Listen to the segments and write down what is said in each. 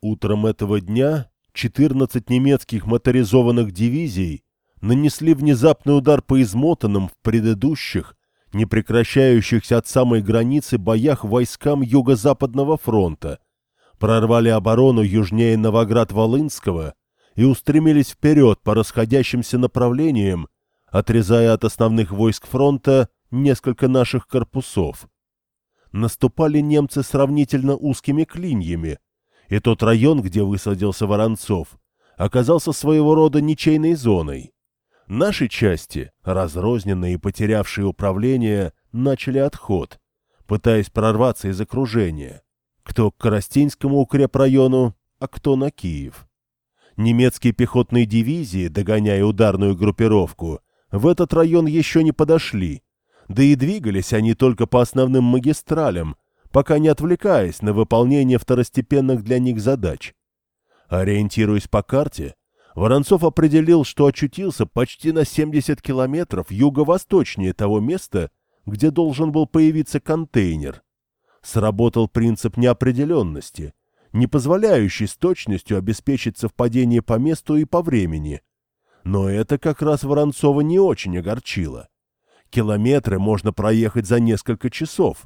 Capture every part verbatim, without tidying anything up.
Утром этого дня четырнадцать немецких моторизованных дивизий нанесли внезапный удар по измотанным в предыдущих, не прекращающихся от самой границы боях войскам Юго-Западного фронта, прорвали оборону южнее Новоград-Волынского и устремились вперед по расходящимся направлениям, отрезая от основных войск фронта несколько наших корпусов. Наступали немцы сравнительно узкими клиньями, и тот район, где высадился Воронцов, оказался своего рода ничейной зоной. Наши части, разрозненные и потерявшие управление, начали отход, пытаясь прорваться из окружения. Кто к Коростенскому укрепрайону, а кто на Киев. Немецкие пехотные дивизии, догоняя ударную группировку, в этот район еще не подошли, да и двигались они только по основным магистралям, пока не отвлекаясь на выполнение второстепенных для них задач. Ориентируясь по карте, Воронцов определил, что очутился почти на семьдесят километров юго-восточнее того места, где должен был появиться контейнер. Сработал принцип неопределенности, не позволяющий с точностью обеспечить совпадение по месту и по времени. Но это как раз Воронцова не очень огорчило. Километры можно проехать за несколько часов.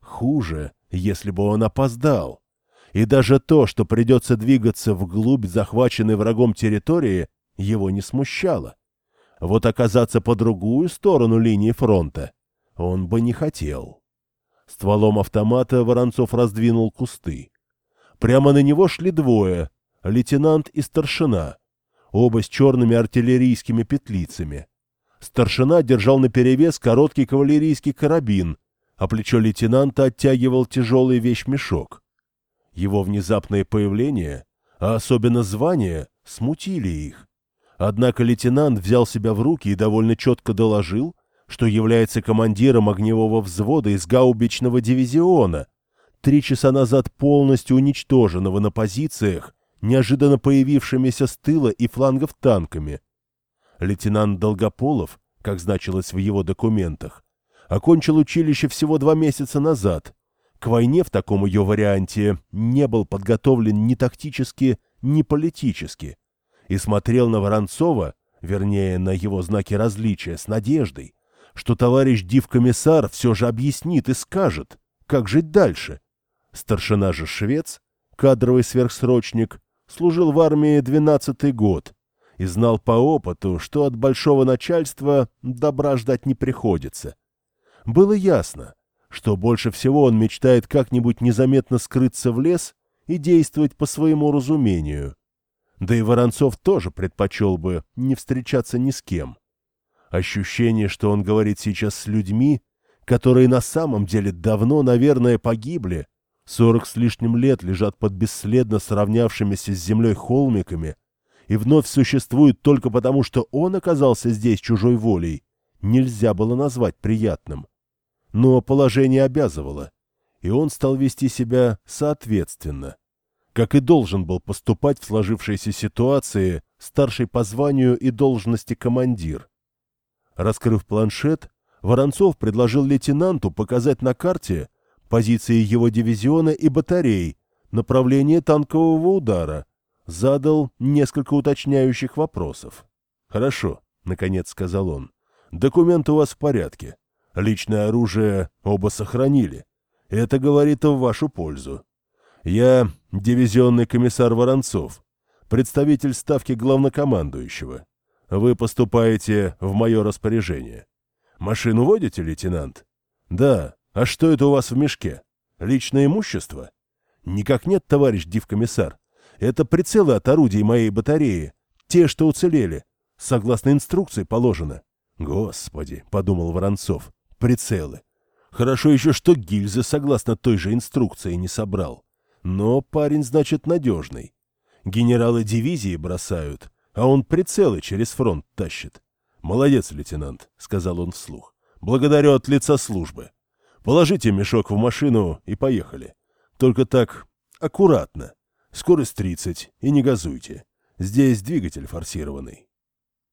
Хуже, если бы он опоздал. И даже то, что придется двигаться вглубь захваченной врагом территории, его не смущало. Вот оказаться по другую сторону линии фронта он бы не хотел. Стволом автомата Воронцов раздвинул кусты. Прямо на него шли двое — лейтенант и старшина, оба с черными артиллерийскими петлицами. Старшина держал наперевес короткий кавалерийский карабин, а плечо лейтенанта оттягивал тяжелый вещмешок. Его внезапное появление, а особенно звание, смутили их. Однако лейтенант взял себя в руки и довольно четко доложил, что является командиром огневого взвода из гаубичного дивизиона, три часа назад полностью уничтоженного на позициях, неожиданно появившимися с тыла и флангов танками. Лейтенант Долгополов, как значилось в его документах, окончил училище всего два месяца назад. К войне в таком ее варианте не был подготовлен ни тактически, ни политически, и смотрел на Воронцова, вернее, на его знаки различия, с надеждой, что товарищ див-комиссар все же объяснит и скажет, как жить дальше. Старшина же швец, кадровый сверхсрочник, служил в армии двенадцатый год и знал по опыту, что от большого начальства добра ждать не приходится. Было ясно, что больше всего он мечтает как-нибудь незаметно скрыться в лес и действовать по своему разумению. Да и Воронцов тоже предпочел бы не встречаться ни с кем. Ощущение, что он говорит сейчас с людьми, которые на самом деле давно, наверное, погибли, сорок с лишним лет лежат под бесследно сравнявшимися с землей холмиками и вновь существуют только потому, что он оказался здесь чужой волей, нельзя было назвать приятным. Но положение обязывало, и он стал вести себя соответственно, как и должен был поступать в сложившейся ситуации старший по званию и должности командир. Раскрыв планшет, Воронцов предложил лейтенанту показать на карте позиции его дивизиона и батарей, направление танкового удара, задал несколько уточняющих вопросов. «Хорошо», — наконец сказал он, — «документы у вас в порядке. Личное оружие оба сохранили. Это говорит в вашу пользу. Я дивизионный комиссар Воронцов, представитель ставки главнокомандующего. Вы поступаете в мое распоряжение. Машину водите, лейтенант? Да. А что это у вас в мешке? Личное имущество? Никак нет, товарищ дивкомиссар. Это прицелы от орудий моей батареи. Те, что уцелели. Согласно инструкции положено. Господи, подумал Воронцов. Прицелы. Хорошо еще, что гильзы согласно той же инструкции не собрал. Но парень, значит, надежный. Генералы дивизии бросают, а он прицелы через фронт тащит. Молодец, лейтенант, сказал он вслух. Благодарю от лица службы. Положите мешок в машину и поехали. Только так аккуратно. Скорость тридцать и не газуйте. Здесь двигатель форсированный.